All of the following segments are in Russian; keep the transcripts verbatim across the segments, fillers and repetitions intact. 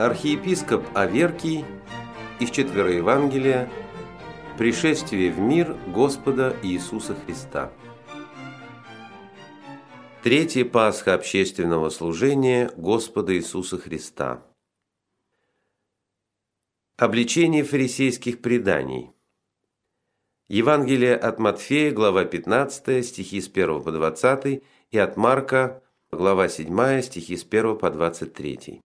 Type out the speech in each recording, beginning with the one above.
Архиепископ Аверкий из Четвероевангелия «Пришествие в мир Господа Иисуса Христа». Третья Пасха общественного служения Господа Иисуса Христа. Обличение фарисейских преданий. Евангелие от Матфея, глава пятнадцатая, стихи с первого по двадцатый, и от Марка, глава седьмая, стихи с первого по двадцать третий.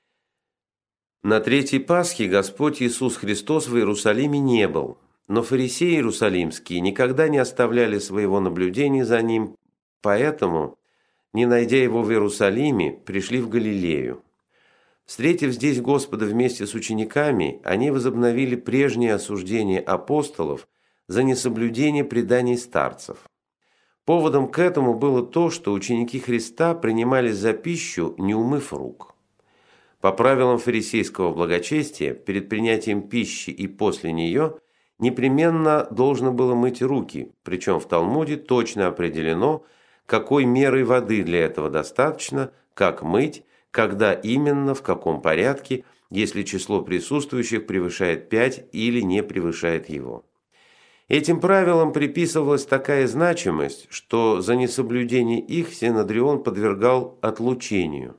На Третьей Пасхе Господь Иисус Христос в Иерусалиме не был, но фарисеи иерусалимские никогда не оставляли своего наблюдения за Ним, поэтому, не найдя Его в Иерусалиме, пришли в Галилею. Встретив здесь Господа вместе с учениками, они возобновили прежнее осуждение апостолов за несоблюдение преданий старцев. Поводом к этому было то, что ученики Христа принимались за пищу, не умыв рук. По правилам фарисейского благочестия, перед принятием пищи и после нее непременно должно было мыть руки, причем в Талмуде точно определено, какой мерой воды для этого достаточно, как мыть, когда именно, в каком порядке, если число присутствующих превышает пять или не превышает его. Этим правилам приписывалась такая значимость, что за несоблюдение их Синедрион подвергал отлучению.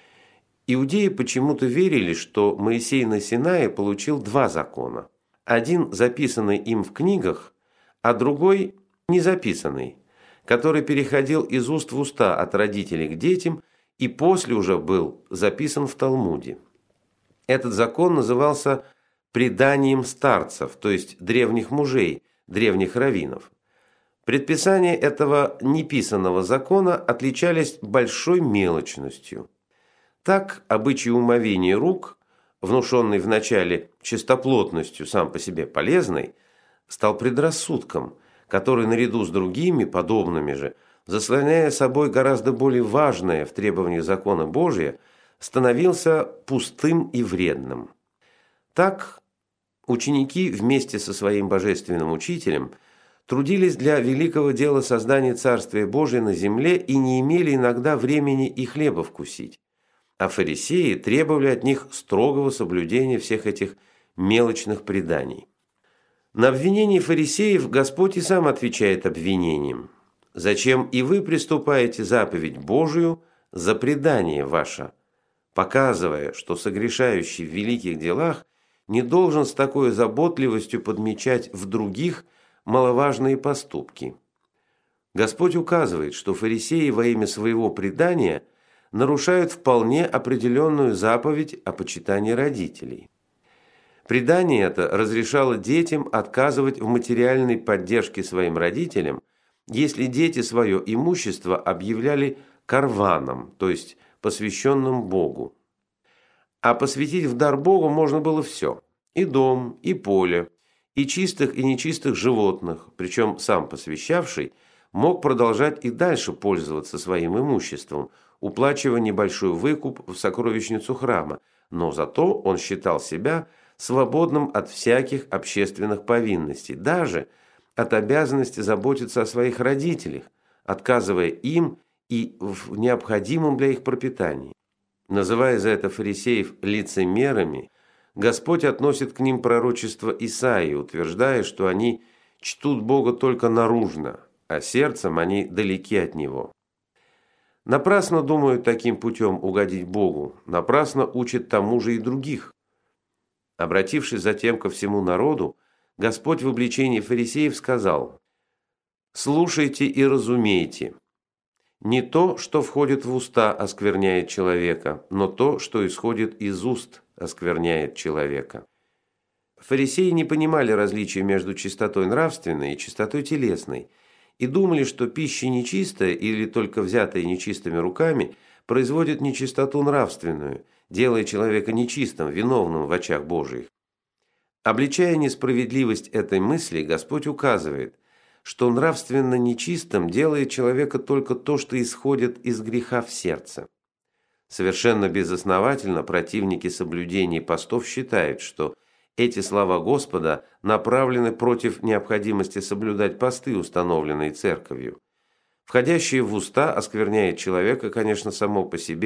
Иудеи почему-то верили, что Моисей на Синае получил два закона. Один записанный им в книгах, а другой не записанный, который переходил из уст в уста от родителей к детям и после уже был записан в Талмуде. Этот закон назывался преданием старцев, то есть древних мужей, древних раввинов. Предписания этого неписанного закона отличались большой мелочностью. Так, обычай умовения рук, внушенный вначале чистоплотностью сам по себе полезной, стал предрассудком, который наряду с другими, подобными же, заслоняя собой гораздо более важное в требованиях закона Божия, становился пустым и вредным. Так, ученики вместе со своим божественным учителем трудились для великого дела создания Царствия Божия на земле и не имели иногда времени и хлеба вкусить. А фарисеи требовали от них строгого соблюдения всех этих мелочных преданий. На обвинение фарисеев Господь и сам отвечает обвинением. «Зачем и вы приступаете заповедь Божию за предание ваше?» Показывая, что согрешающий в великих делах не должен с такой заботливостью подмечать в других маловажные поступки. Господь указывает, что фарисеи во имя своего предания нарушают вполне определенную заповедь о почитании родителей. Предание это разрешало детям отказывать в материальной поддержке своим родителям, если дети свое имущество объявляли карваном, то есть посвященным Богу. А посвятить в дар Богу можно было все – и дом, и поле, и чистых, и нечистых животных, причем сам посвящавший мог продолжать и дальше пользоваться своим имуществом, уплачивая небольшой выкуп в сокровищницу храма, но зато он считал себя свободным от всяких общественных повинностей, даже от обязанности заботиться о своих родителях, отказывая им и в необходимом для их пропитании. Называя за это фарисеев лицемерами, Господь относит к ним пророчество Исаии, утверждая, что они чтут Бога только наружно, а сердцем они далеки от Него. Напрасно думают таким путем угодить Богу, напрасно учат тому же и других. Обратившись затем ко всему народу, Господь в обличении фарисеев сказал: «Слушайте и разумейте. Не то, что входит в уста, оскверняет человека, но то, что исходит из уст, оскверняет человека». Фарисеи не понимали различия между чистотой нравственной и чистотой телесной, и думали, что пища нечистая или только взятая нечистыми руками производит нечистоту нравственную, делая человека нечистым, виновным в очах Божиих. Обличая несправедливость этой мысли, Господь указывает, что нравственно нечистым делает человека только то, что исходит из греха в сердце. Совершенно безосновательно противники соблюдения постов считают, что эти слова Господа направлены против необходимости соблюдать посты, установленные Церковью. Входящее в уста оскверняет человека, конечно, само по себе,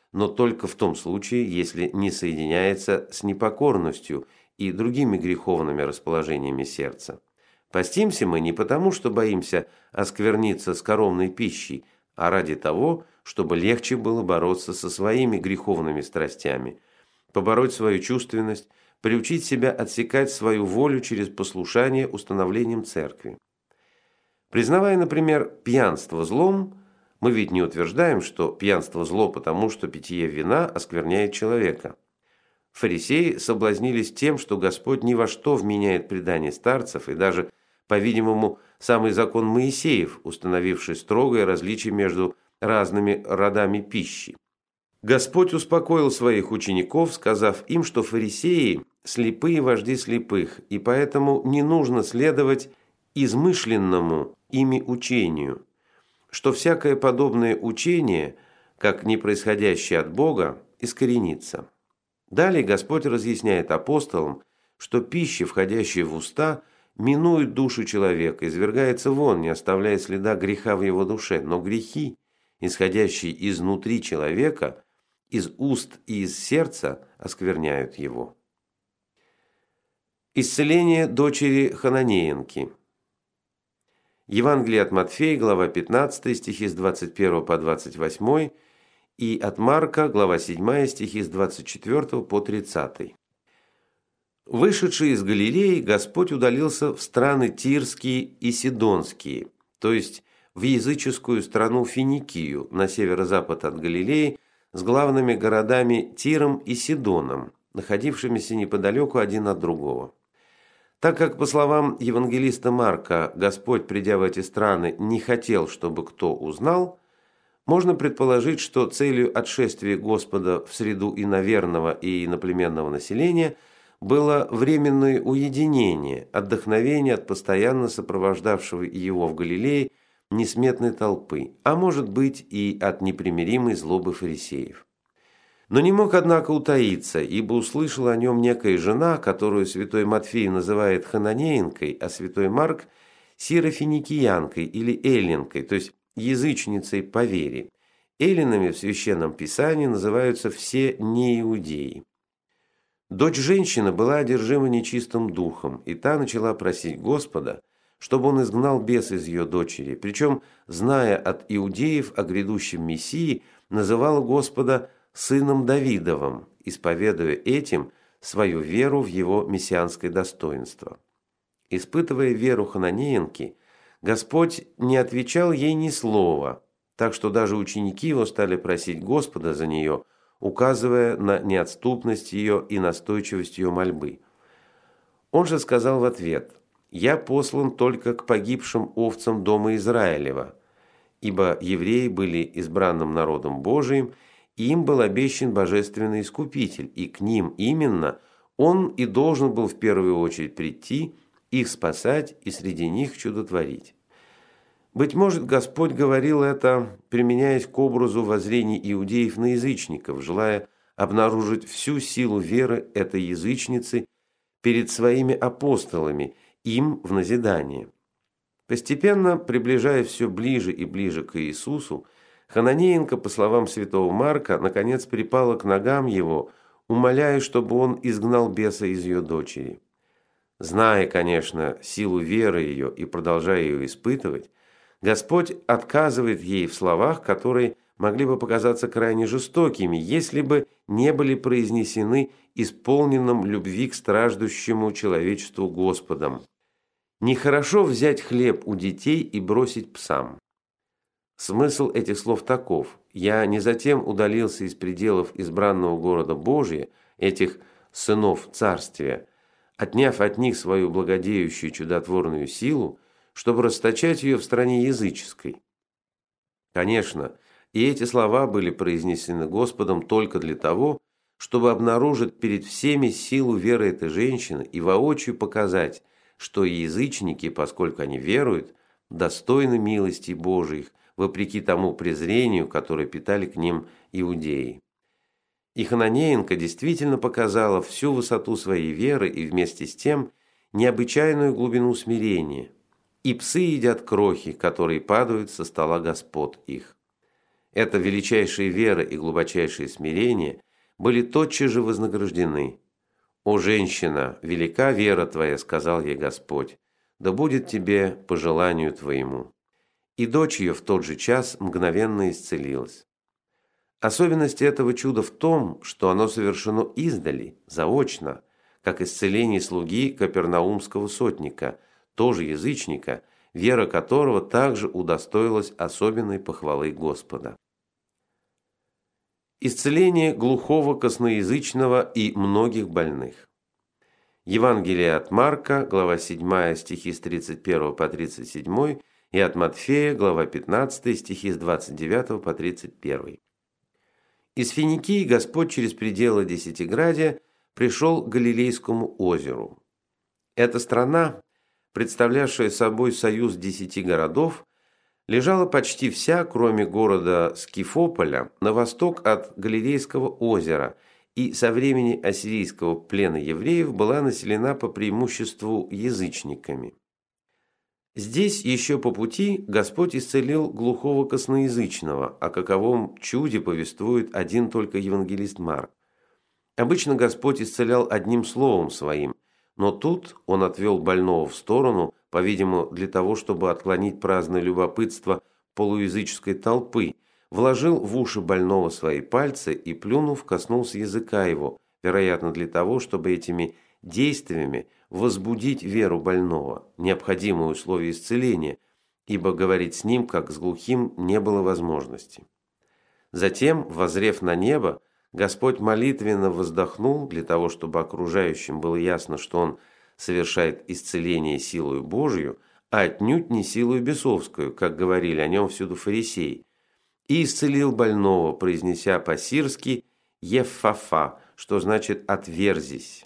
но только в том случае, если не соединяется с непокорностью и другими греховными расположениями сердца. Постимся мы не потому, что боимся оскверниться скоромной пищей, а ради того, чтобы легче было бороться со своими греховными страстями, побороть свою чувственность, приучить себя отсекать свою волю через послушание установлениям церкви. Признавая, например, пьянство злом, мы ведь не утверждаем, что пьянство зло, потому что питье вина оскверняет человека. Фарисеи соблазнились тем, что Господь ни во что вменяет предание старцев и даже, по-видимому, самый закон Моисеев, установивший строгое различие между разными родами пищи. Господь успокоил своих учеников, сказав им, что фарисеи – слепые вожди слепых, и поэтому не нужно следовать измышленному ими учению, что всякое подобное учение, как не происходящее от Бога, искоренится. Далее Господь разъясняет апостолам, что пища, входящая в уста, минует душу человека, извергается вон, не оставляя следа греха в его душе, но грехи, исходящие изнутри человека, из уст и из сердца, оскверняют его. Исцеление дочери Хананеенки. Евангелие от Матфея, глава пятнадцатая, стихи с двадцать первого по двадцать восьмой, и от Марка, глава седьмая, стихи с двадцать четвёртого по тридцатый. Вышедший из Галилеи, Господь удалился в страны Тирские и Сидонские, то есть в языческую страну Финикию на северо-запад от Галилеи, с главными городами Тиром и Сидоном, находившимися неподалеку один от другого. Так как, по словам евангелиста Марка, Господь, придя в эти страны, не хотел, чтобы кто узнал, можно предположить, что целью отшествия Господа в среду иноверного и иноплеменного населения было временное уединение, отдохновение от постоянно сопровождавшего его в Галилее несметной толпы, а может быть и от непримиримой злобы фарисеев. Но не мог, однако, утаиться, ибо услышала о нем некая жена, которую святой Матфей называет Хананеенкой, а святой Марк – сирофиникиянкой или эллинкой, то есть язычницей по вере. Эллинами в Священном Писании называются все неиудеи. Дочь женщины была одержима нечистым духом, и та начала просить Господа, чтобы он изгнал бес из ее дочери, причем, зная от иудеев о грядущем Мессии, называла Господа сыном Давидовым, исповедуя этим свою веру в его мессианское достоинство. Испытывая веру Хананеенки, Господь не отвечал ей ни слова, так что даже ученики его стали просить Господа за нее, указывая на неотступность ее и настойчивость ее мольбы. Он же сказал в ответ: «Я послан только к погибшим овцам дома Израилева, ибо евреи были избранным народом Божиим, и им был обещан божественный искупитель, и к ним именно он и должен был в первую очередь прийти, их спасать и среди них чудотворить». Быть может, Господь говорил это, применяясь к образу воззрений иудеев на язычников, желая обнаружить всю силу веры этой язычницы перед своими апостолами, им в назидание. Постепенно, приближаясь все ближе и ближе к Иисусу, Хананеенка, по словам святого Марка, наконец припала к ногам его, умоляя, чтобы он изгнал беса из ее дочери. Зная, конечно, силу веры ее и продолжая ее испытывать, Господь отказывает ей в словах, которые могли бы показаться крайне жестокими, если бы не были произнесены исполненным любви к страждущему человечеству Господом. «Нехорошо взять хлеб у детей и бросить псам». Смысл этих слов таков: «Я не затем удалился из пределов избранного города Божия, этих сынов царствия, отняв от них свою благодеющую чудотворную силу, чтобы расточать ее в стране языческой». Конечно, и эти слова были произнесены Господом только для того, чтобы обнаружить перед всеми силу веры этой женщины и воочию показать, что и язычники, поскольку они веруют, достойны милости Божиих, вопреки тому презрению, которое питали к ним иудеи. И Хананеенка действительно показала всю высоту своей веры и вместе с тем необычайную глубину смирения. И псы едят крохи, которые падают со стола господ их. Эта величайшая вера и глубочайшее смирение были тотчас же вознаграждены. «О, женщина, велика вера твоя», – сказал ей Господь, – «да будет тебе по желанию твоему». И дочь ее в тот же час мгновенно исцелилась. Особенность этого чуда в том, что оно совершено издали, заочно, как исцеление слуги капернаумского сотника, тоже язычника, вера которого также удостоилась особенной похвалы Господа. Исцеление глухого, косноязычного и многих больных. Евангелие от Марка, глава седьмая, стихи с тридцать первого по тридцать седьмой, и от Матфея, глава пятнадцатая, стихи с двадцать девятого по тридцать первый. Из Финикии Господь через пределы Десятиградия пришел к Галилейскому озеру. Эта страна, представлявшая собой союз десяти городов, лежала почти вся, кроме города Скифополя, на восток от Галилейского озера, и со времени ассирийского плена евреев была населена по преимуществу язычниками. Здесь еще по пути Господь исцелил глухого косноязычного, о каковом чуде повествует один только евангелист Марк. Обычно Господь исцелял одним словом своим, но тут Он отвел больного в сторону, по-видимому, для того, чтобы отклонить праздное любопытство полуязыческой толпы, вложил в уши больного свои пальцы и, плюнув, коснулся языка его, вероятно, для того, чтобы этими действиями возбудить веру больного, необходимое условие исцеления, ибо говорить с ним, как с глухим, не было возможности. Затем, воззрев на небо, Господь молитвенно воздохнул для того, чтобы окружающим было ясно, что Он совершает исцеление силою Божию, а отнюдь не силою бесовскую, как говорили о нем всюду фарисеи, и исцелил больного, произнеся по-сирски «Еффафа», что значит «отверзись».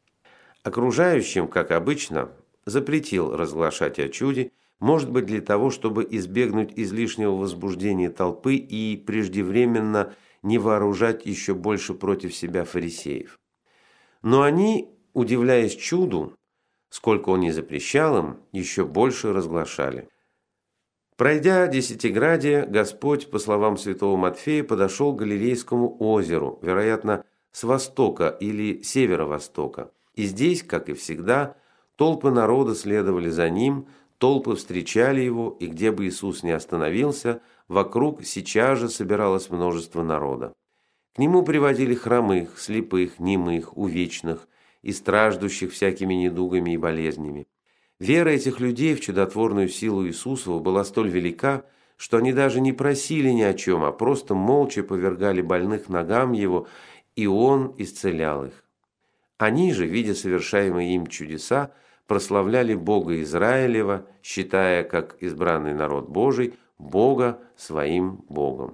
Окружающим, как обычно, запретил разглашать о чуде, может быть, для того, чтобы избегнуть излишнего возбуждения толпы и преждевременно не вооружать еще больше против себя фарисеев. Но они, удивляясь чуду, сколько он ни запрещал им, еще больше разглашали. Пройдя Десятиградие, Господь, по словам святого Матфея, подошел к Галилейскому озеру, вероятно, с востока или северо-востока. И здесь, как и всегда, толпы народа следовали за ним, толпы встречали его, и где бы Иисус ни остановился, вокруг сейчас же собиралось множество народа. К нему приводили хромых, слепых, немых, увечных и страждущих всякими недугами и болезнями. Вера этих людей в чудотворную силу Иисусову была столь велика, что они даже не просили ни о чем, а просто молча повергали больных ногам его, и он исцелял их. Они же, видя совершаемые им чудеса, прославляли Бога Израилева, считая, как избранный народ Божий, Бога своим Богом.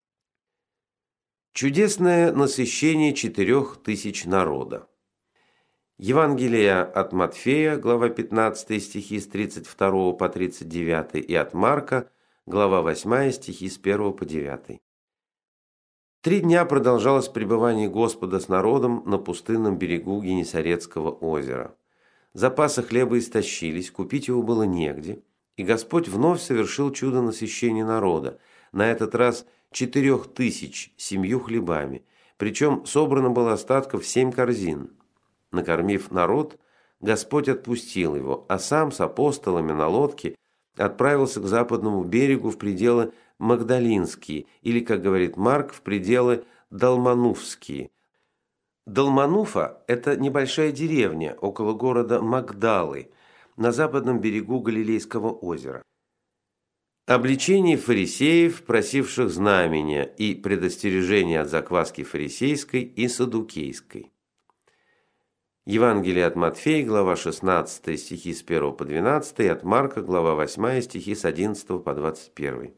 Чудесное насыщение четырех тысяч народа. Евангелие от Матфея, глава пятнадцатая, стихи с тридцать второго по тридцать девятый, и от Марка, глава восьмая, стихи с первого по девятый. Три дня продолжалось пребывание Господа с народом на пустынном берегу Генесарецкого озера. Запасы хлеба истощились, купить его было негде, и Господь вновь совершил чудо насыщения народа, на этот раз четырех тысяч семью хлебами, причем собрано было остатков семь корзин. Накормив народ, Господь отпустил его, а сам с апостолами на лодке отправился к западному берегу в пределы Магдалинские, или, как говорит Марк, в пределы Далмануфские. Далмануфа – это небольшая деревня около города Магдалы на западном берегу Галилейского озера. Обличение фарисеев, просивших знамения, и предостережение от закваски фарисейской и саддукейской. Евангелие от Матфея, глава шестнадцатая, стихи с первого по двенадцатый, и от Марка, глава восьмая, стихи с одиннадцатого по двадцать первый.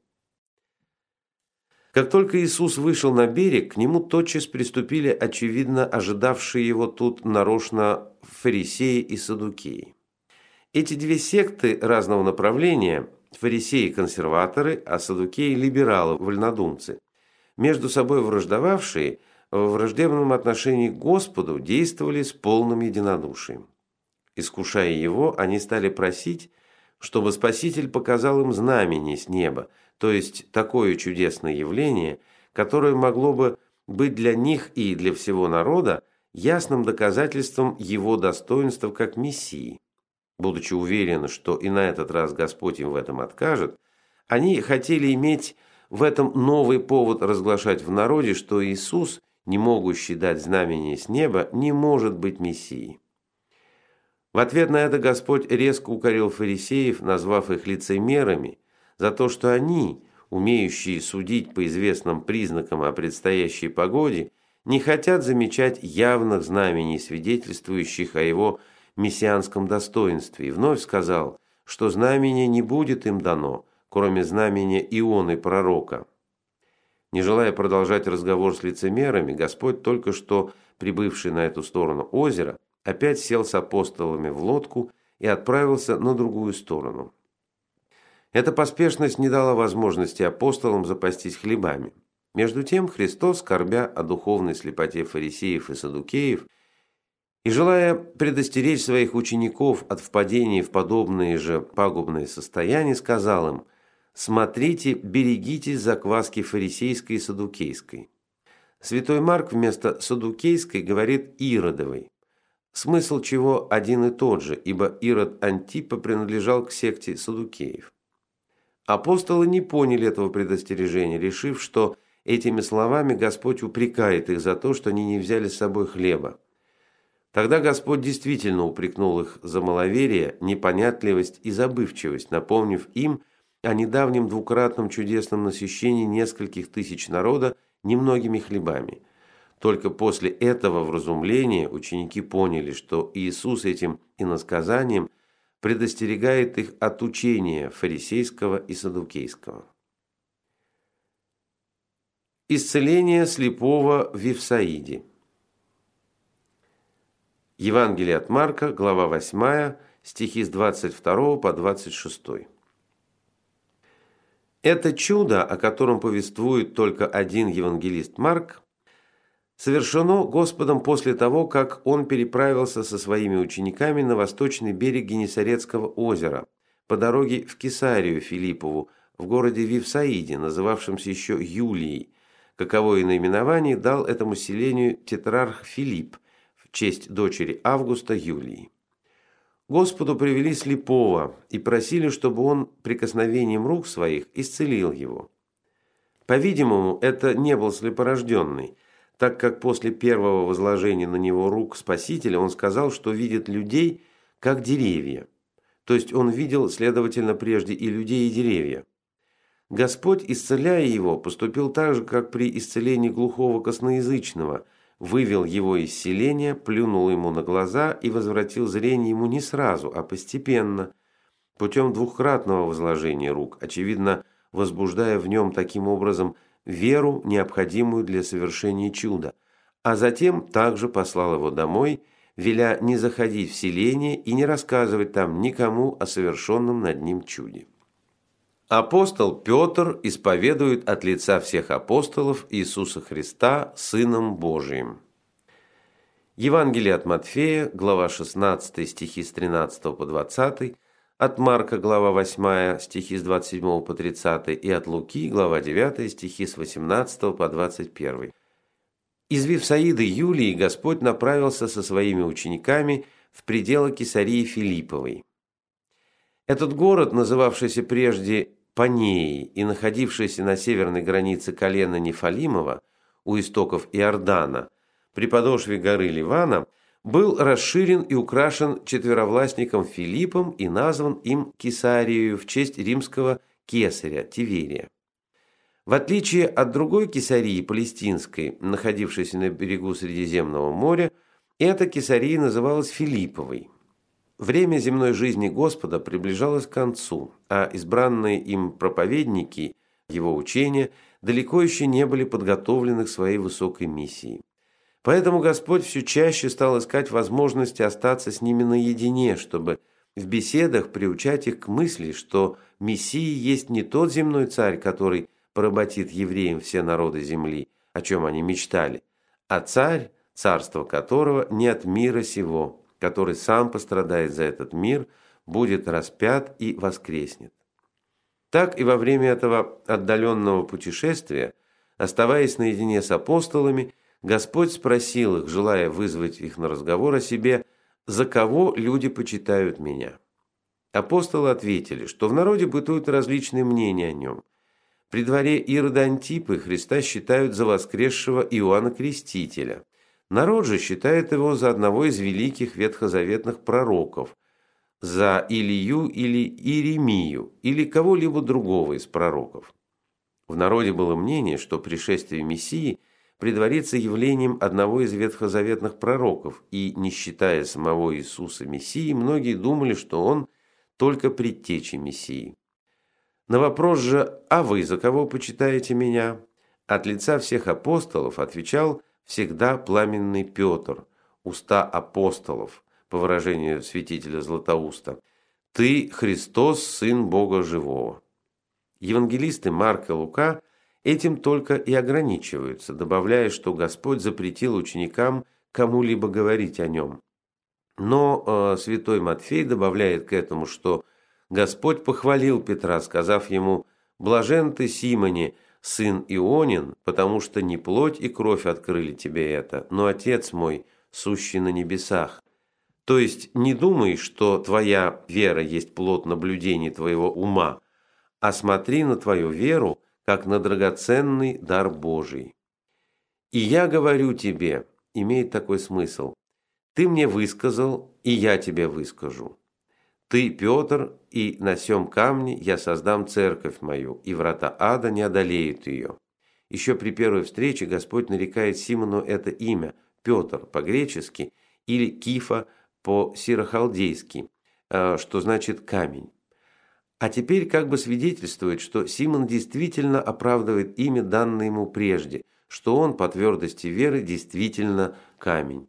Как только Иисус вышел на берег, к нему тотчас приступили, очевидно, ожидавшие его тут нарочно фарисеи и саддукеи. Эти две секты разного направления, фарисеи – консерваторы, а саддукеи – либералы, вольнодумцы, между собой враждовавшие, в враждебном отношении к Господу действовали с полным единодушием. Искушая его, они стали просить, чтобы Спаситель показал им знамение с неба, то есть такое чудесное явление, которое могло бы быть для них и для всего народа ясным доказательством его достоинства как Мессии. Будучи уверены, что и на этот раз Господь им в этом откажет, они хотели иметь в этом новый повод разглашать в народе, что Иисус, не могущий дать знамение с неба, не может быть Мессией. В ответ на это Господь резко укорил фарисеев, назвав их лицемерами, за то, что они, умеющие судить по известным признакам о предстоящей погоде, не хотят замечать явных знамений, свидетельствующих о его мессианском достоинстве, и вновь сказал, что знамение не будет им дано, кроме знамения Ионы пророка. Не желая продолжать разговор с лицемерами, Господь, только что прибывший на эту сторону озера, опять сел с апостолами в лодку и отправился на другую сторону. Эта поспешность не дала возможности апостолам запастись хлебами. Между тем Христос, скорбя о духовной слепоте фарисеев и саддукеев, и желая предостеречь своих учеников от впадения в подобные же пагубные состояния, сказал им: «Смотрите, берегитесь закваски фарисейской и саддукейской». Святой Марк вместо саддукейской говорит иродовой, смысл чего один и тот же, ибо Ирод Антипа принадлежал к секте саддукеев. Апостолы не поняли этого предостережения, решив, что этими словами Господь упрекает их за то, что они не взяли с собой хлеба. Тогда Господь действительно упрекнул их за маловерие, непонятливость и забывчивость, напомнив им о недавнем двукратном чудесном насыщении нескольких тысяч народа немногими хлебами. Только после этого вразумления ученики поняли, что Иисус этим иносказанием предостерегает их от учения фарисейского и саддукейского. Исцеление слепого в Вифсаиде. Евангелие от Марка, глава восьмая, стихи с двадцать второго по двадцать шестой. Это чудо, о котором повествует только один евангелист Марк, совершено Господом после того, как он переправился со своими учениками на восточный берег Генесарецкого озера по дороге в Кесарию Филиппову в городе Вифсаиде, называвшемся еще Юлией, каковое наименование дал этому селению тетрарх Филипп в честь дочери Августа Юлии. Господу привели слепого и просили, чтобы он прикосновением рук своих исцелил его. По-видимому, это не был слепорожденный, так как после первого возложения на него рук Спасителя он сказал, что видит людей, как деревья. То есть он видел, следовательно, прежде и людей, и деревья. Господь, исцеляя его, поступил так же, как при исцелении глухого косноязычного, вывел его из селения, плюнул ему на глаза и возвратил зрение ему не сразу, а постепенно, путем двукратного возложения рук, очевидно, возбуждая в нем таким образом веру, необходимую для совершения чуда, а затем также послал его домой, веля не заходить в селение и не рассказывать там никому о совершенном над ним чуде. Апостол Петр исповедует от лица всех апостолов Иисуса Христа Сыном Божиим. Евангелие от Матфея, глава шестнадцатая, стихи с тринадцатого по двадцатый, от Марка, глава восьмая, стихи с двадцать седьмого по тридцатый, и от Луки, глава девятая, стихи с восемнадцатого по двадцать первый. Из Вифсаиды Юлии Господь направился со своими учениками в пределы Кесарии Филипповой. Этот город, называвшийся прежде Панеей и находившийся на северной границе колена Нефалимова, у истоков Иордана, при подошве горы Ливана, был расширен и украшен четверовластником Филиппом и назван им Кесарией в честь римского кесаря Тиверия. В отличие от другой Кесарии палестинской, находившейся на берегу Средиземного моря, эта Кесария называлась Филипповой. Время земной жизни Господа приближалось к концу, а избранные им проповедники его учения далеко еще не были подготовлены к своей высокой миссии. Поэтому Господь все чаще стал искать возможности остаться с ними наедине, чтобы в беседах приучать их к мысли, что Мессия есть не тот земной царь, который поработит евреям все народы земли, о чем они мечтали, а царь, царство которого не от мира сего, который сам пострадает за этот мир, будет распят и воскреснет. Так и во время этого отдаленного путешествия, оставаясь наедине с апостолами, Господь спросил их, желая вызвать их на разговор о себе: «За кого люди почитают меня?» Апостолы ответили, что в народе бытуют различные мнения о нем. При дворе Ирода Антипы Христа считают за воскресшего Иоанна Крестителя. Народ же считает его за одного из великих ветхозаветных пророков, за Илию или Иеремию, или кого-либо другого из пророков. В народе было мнение, что пришествие Мессии предварится явлением одного из ветхозаветных пророков, и, не считая самого Иисуса Мессии, многие думали, что он только предтеча Мессии. На вопрос же: «А вы за кого почитаете меня?» от лица всех апостолов отвечал всегда пламенный Петр, уста апостолов, по выражению святителя Златоуста: «Ты Христос, Сын Бога Живого». Евангелисты Марк и Лука этим только и ограничиваются, добавляя, что Господь запретил ученикам кому-либо говорить о нем. Но э, святой Матфей добавляет к этому, что Господь похвалил Петра, сказав ему: «Блажен ты, Симоне, сын Ионин, потому что не плоть и кровь открыли тебе это, но Отец мой, сущий на небесах». То есть не думай, что твоя вера есть плод наблюдений твоего ума, а смотри на твою веру, как на драгоценный дар Божий. «И я говорю тебе» имеет такой смысл: «Ты мне высказал, и я тебе выскажу. Ты, Петр, и на сем камне я создам церковь мою, и врата ада не одолеют ее». Еще при первой встрече Господь нарекает Симону это имя Петр по-гречески или Кифа по-сирохалдейски, что значит камень. А теперь как бы свидетельствует, что Симон действительно оправдывает имя, данное ему прежде, что он по твердости веры действительно камень.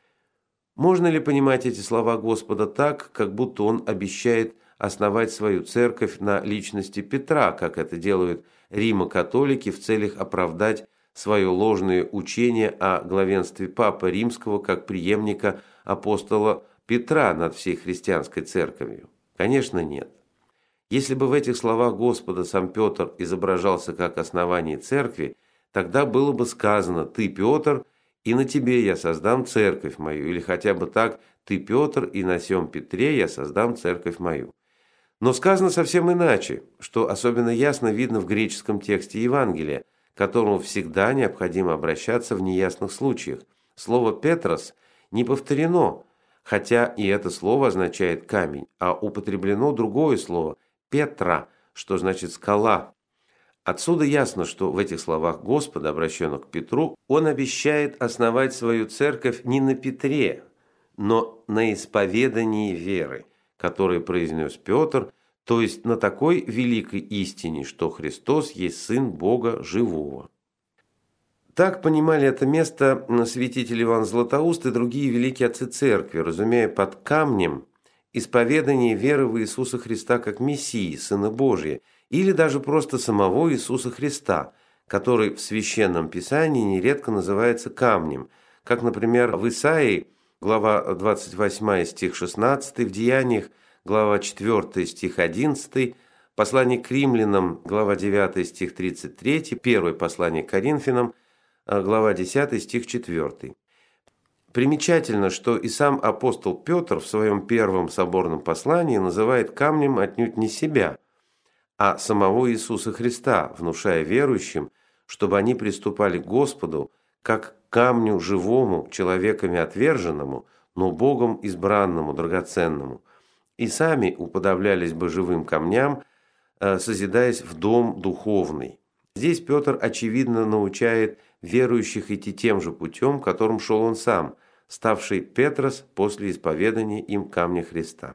Можно ли понимать эти слова Господа так, как будто он обещает основать свою церковь на личности Петра, как это делают римо-католики в целях оправдать свое ложное учение о главенстве Папы Римского как преемника апостола Петра над всей христианской церковью? Конечно, нет. Если бы в этих словах Господа сам Петр изображался как основание церкви, тогда было бы сказано: «Ты, Петр, и на тебе я создам церковь мою», или хотя бы так: «Ты, Петр, и на сем Петре я создам церковь мою». Но сказано совсем иначе, что особенно ясно видно в греческом тексте Евангелия, к которому всегда необходимо обращаться в неясных случаях. Слово «петрос» не повторено, хотя и это слово означает «камень», а употреблено другое слово «петра», что значит «скала». Отсюда ясно, что в этих словах Господа, обращенных к Петру, он обещает основать свою церковь не на Петре, но на исповедании веры, которое произнес Петр, то есть на такой великой истине, что Христос есть Сын Бога Живого. Так понимали это место святитель Иоанн Златоуст и другие великие отцы церкви, разумея под камнем исповедание веры в Иисуса Христа как Мессии, Сына Божия, или даже просто самого Иисуса Христа, который в Священном Писании нередко называется камнем, как, например, в Исаии, глава двадцать восьмая, стих шестнадцатый, в Деяниях, глава четвёртая, стих одиннадцатый, послание к римлянам, глава девятая, стих тридцать три, первое послание к Коринфянам, глава десятая, стих четвёртый. Примечательно, что и сам апостол Петр в своем первом соборном послании называет камнем отнюдь не себя, а самого Иисуса Христа, внушая верующим, чтобы они приступали к Господу как к камню живому, человеками отверженному, но Богом избранному, драгоценному, и сами уподоблялись бы живым камням, созидаясь в дом духовный. Здесь Петр, очевидно, научает верующих идти тем же путем, которым шел он сам, ставший Петрос после исповедания им камня Христа.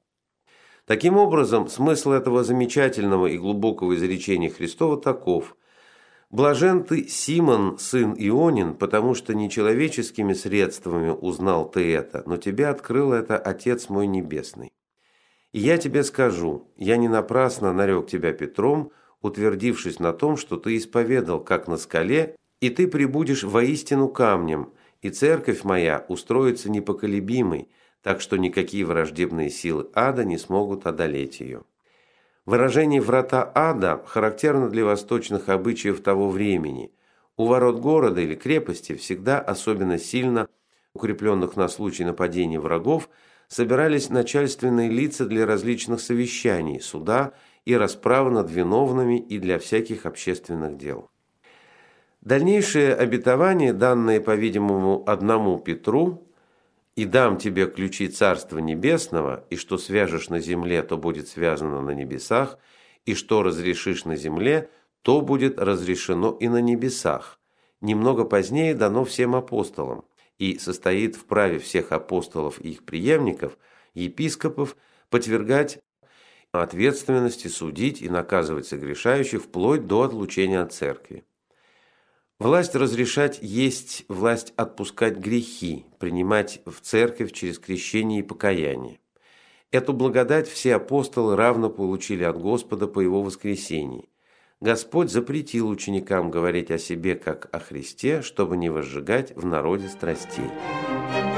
Таким образом, смысл этого замечательного и глубокого изречения Христова таков: «Блажен ты, Симон, сын Ионин, потому что не человеческими средствами узнал ты это, но тебе открыл это Отец мой Небесный. И я тебе скажу, я не напрасно нарек тебя Петром, утвердившись на том, что ты исповедал, как на скале, и ты прибудешь воистину камнем, и церковь моя устроится непоколебимой, так что никакие враждебные силы ада не смогут одолеть ее». Выражение «врата ада» характерно для восточных обычаев того времени. У ворот города или крепости всегда особенно сильно укрепленных на случай нападения врагов собирались начальственные лица для различных совещаний, суда и расправы над виновными и для всяких общественных дел. Дальнейшее обетование, данное, по-видимому, одному Петру: «И дам тебе ключи Царства Небесного, и что свяжешь на земле, то будет связано на небесах, и что разрешишь на земле, то будет разрешено и на небесах», немного позднее дано всем апостолам и состоит в праве всех апостолов и их преемников, епископов, подвергать ответственности, судить и наказывать согрешающих вплоть до отлучения от церкви. Власть разрешать есть власть отпускать грехи, принимать в церковь через крещение и покаяние. Эту благодать все апостолы равно получили от Господа по Его воскресении. Господь запретил ученикам говорить о себе как о Христе, чтобы не возжигать в народе страстей.